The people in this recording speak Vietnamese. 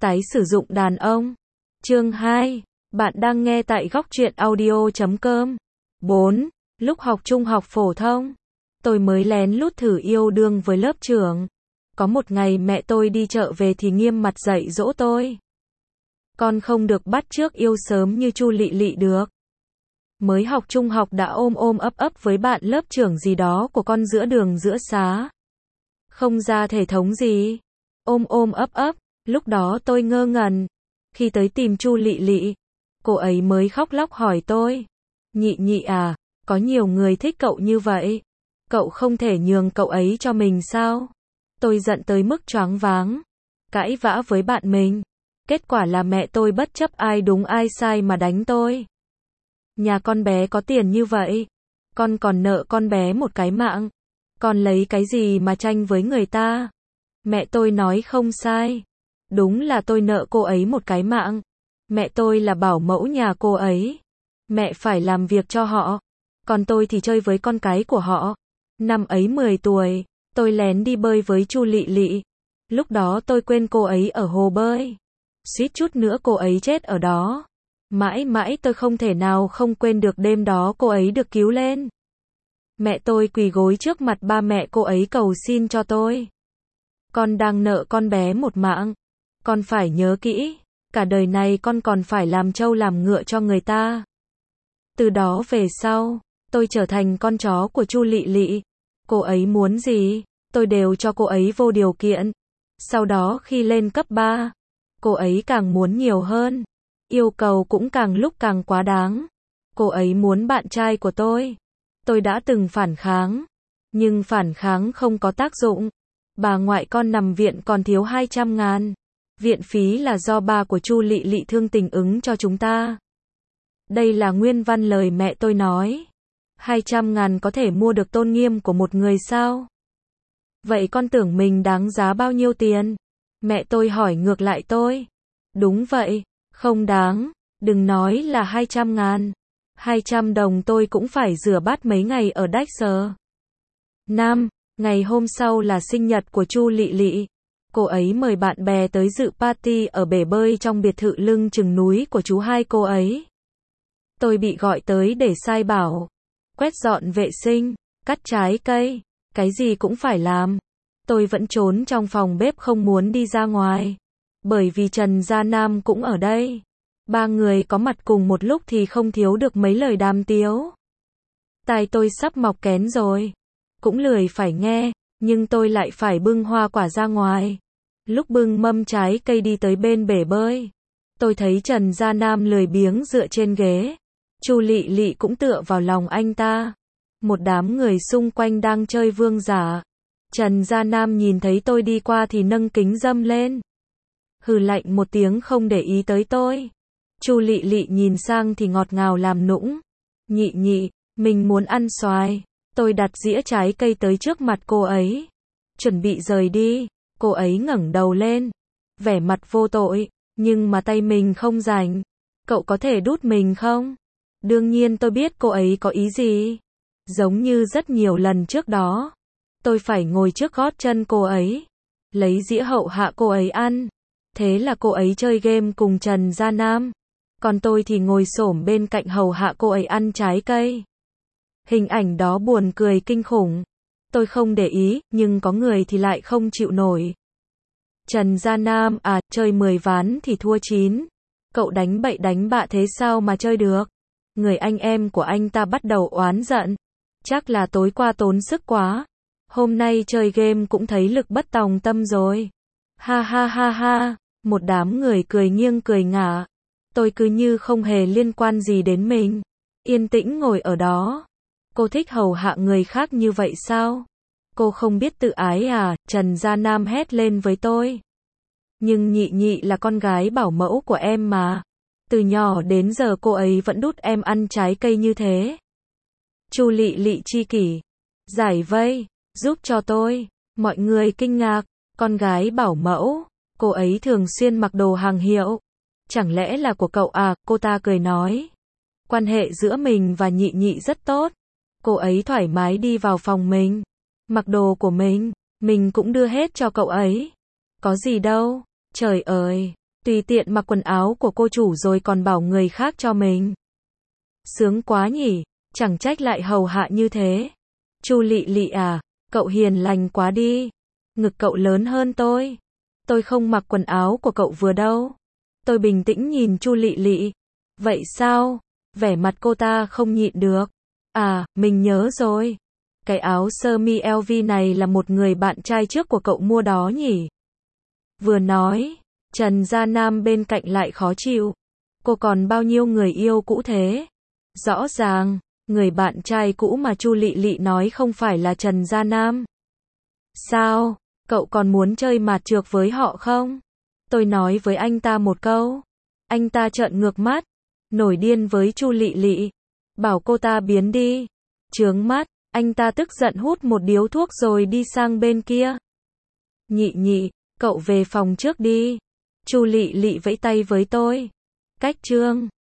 Tái sử dụng đàn ông. Chương 2. Bạn đang nghe tại góc truyện audio.com. 4. Lúc học trung học phổ thông, tôi mới lén lút thử yêu đương với lớp trưởng. Có một ngày mẹ tôi đi chợ về thì nghiêm mặt dạy dỗ tôi. Con không được bắt chước yêu sớm như Chu Lị Lị được. Mới học trung học đã ôm ôm ấp ấp với bạn lớp trưởng gì đó của con giữa đường giữa xá. Không ra thể thống gì. Ôm ôm ấp ấp, lúc đó tôi ngơ ngẩn. Khi tới tìm Chu Lị Lị, cô ấy mới khóc lóc hỏi tôi. Nhị nhị à, có nhiều người thích cậu như vậy. Cậu không thể nhường cậu ấy cho mình sao? Tôi giận tới mức choáng váng. Cãi vã với bạn mình. Kết quả là mẹ tôi bất chấp ai đúng ai sai mà đánh tôi. Nhà con bé có tiền như vậy. Con còn nợ con bé một cái mạng. Con lấy cái gì mà tranh với người ta? Mẹ tôi nói không sai. Đúng là tôi nợ cô ấy một cái mạng. Mẹ tôi là bảo mẫu nhà cô ấy. Mẹ phải làm việc cho họ. Còn tôi thì chơi với con cái của họ. Năm ấy 10 tuổi, tôi lén đi bơi với Chu Lị Lị. Lúc đó tôi quên cô ấy ở hồ bơi. Suýt chút nữa cô ấy chết ở đó. Mãi mãi tôi không thể nào không quên được đêm đó cô ấy được cứu lên. Mẹ tôi quỳ gối trước mặt ba mẹ cô ấy cầu xin cho tôi. Con đang nợ con bé một mạng. Con phải nhớ kỹ. Cả đời này con còn phải làm trâu làm ngựa cho người ta. Từ đó về sau, tôi trở thành con chó của Chu Lị Lị. Cô ấy muốn gì, tôi đều cho cô ấy vô điều kiện. Sau đó khi lên cấp 3, cô ấy càng muốn nhiều hơn. Yêu cầu cũng càng lúc càng quá đáng. Cô ấy muốn bạn trai của tôi. Tôi đã từng phản kháng. Nhưng phản kháng không có tác dụng. Bà ngoại con nằm viện còn thiếu 200.000. Viện phí là do ba của Chu Lị Lị thương tình ứng cho chúng ta. Đây là nguyên văn lời mẹ tôi nói. 200.000 có thể mua được tôn nghiêm của một người sao? Vậy con tưởng mình đáng giá bao nhiêu tiền? Mẹ tôi hỏi ngược lại tôi. Đúng vậy, không đáng. Đừng nói là 200.000. 200 đồng tôi cũng phải rửa bát mấy ngày ở Dexter. Ngày hôm sau là sinh nhật của Chu Lị Lị. Cô ấy mời bạn bè tới dự party ở bể bơi trong biệt thự lưng chừng núi của chú hai cô ấy. Tôi bị gọi tới để sai bảo. Quét dọn vệ sinh, cắt trái cây, cái gì cũng phải làm. Tôi vẫn trốn trong phòng bếp không muốn đi ra ngoài. Bởi vì Trần Gia Nam cũng ở đây. Ba người có mặt cùng một lúc thì không thiếu được mấy lời đàm tiếu. Tai tôi sắp mọc kén rồi. Cũng lười phải nghe, nhưng tôi lại phải bưng hoa quả ra ngoài. Lúc bưng mâm trái cây đi tới bên bể bơi, tôi thấy Trần Gia Nam lười biếng dựa trên ghế. Chu Lị Lị cũng tựa vào lòng anh ta. Một đám người xung quanh đang chơi vương giả. Trần Gia Nam nhìn thấy tôi đi qua thì nâng kính dâm lên. Hừ lạnh một tiếng không để ý tới tôi. Chu Lị Lị nhìn sang thì ngọt ngào làm nũng. Nhị nhị, mình muốn ăn xoài. Tôi đặt dĩa trái cây tới trước mặt cô ấy. Chuẩn bị rời đi. Cô ấy ngẩng đầu lên. Vẻ mặt vô tội. Nhưng mà tay mình không rảnh. Cậu có thể đút mình không? Đương nhiên tôi biết cô ấy có ý gì. Giống như rất nhiều lần trước đó. Tôi phải ngồi trước gót chân cô ấy. Lấy dĩa hậu hạ cô ấy ăn. Thế là cô ấy chơi game cùng Trần Gia Nam. Còn tôi thì ngồi xổm bên cạnh hầu hạ cô ấy ăn trái cây. Hình ảnh đó buồn cười kinh khủng. Tôi không để ý, nhưng có người thì lại không chịu nổi. Trần Gia Nam à, chơi 10 ván thì thua 9. Cậu đánh bậy đánh bạ thế sao mà chơi được? Người anh em của anh ta bắt đầu oán giận. Chắc là tối qua tốn sức quá. Hôm nay chơi game cũng thấy lực bất tòng tâm rồi. Ha ha ha ha. Một đám người cười nghiêng cười ngả. Tôi cứ như không hề liên quan gì đến mình. Yên tĩnh ngồi ở đó. Cô thích hầu hạ người khác như vậy sao? Cô không biết tự ái à? Trần Gia Nam hét lên với tôi. Nhưng nhị nhị là con gái bảo mẫu của em mà. Từ nhỏ đến giờ cô ấy vẫn đút em ăn trái cây như thế. Chu Lị Lị chi kỷ. Giải vây, giúp cho tôi. Mọi người kinh ngạc. Con gái bảo mẫu. Cô ấy thường xuyên mặc đồ hàng hiệu. Chẳng lẽ là của cậu à? Cô ta cười nói. Quan hệ giữa mình và nhị nhị rất tốt. Cô ấy thoải mái đi vào phòng mình. Mặc đồ của mình cũng đưa hết cho cậu ấy. Có gì đâu. Trời ơi, Tùy tiện mặc quần áo của cô chủ rồi còn bảo người khác cho mình. Sướng quá nhỉ, chẳng trách lại hầu hạ như thế. Chu Lị Lị à, cậu hiền lành quá đi. Ngực cậu lớn hơn tôi. Tôi không mặc quần áo của cậu vừa đâu. Tôi bình tĩnh nhìn Chu Lị Lị. Vậy sao? Vẻ mặt cô ta không nhịn được. À, mình nhớ rồi. Cái áo sơ mi LV này là một người bạn trai trước của cậu mua đó nhỉ? Vừa nói, Trần Gia Nam bên cạnh lại khó chịu. Cô còn bao nhiêu người yêu cũ thế? Rõ ràng, người bạn trai cũ mà Chu Lị Lị nói không phải là Trần Gia Nam. Sao? Cậu còn muốn chơi mạt trược với họ không? Tôi nói với anh ta một câu. Anh ta trợn ngược mắt, nổi điên với Chu Lị Lị, bảo cô ta biến đi. Chướng mắt, anh ta tức giận hút một điếu thuốc rồi đi sang bên kia. Nhị nhị, cậu về phòng trước đi. Chu Lị Lị vẫy tay với tôi. Cách chương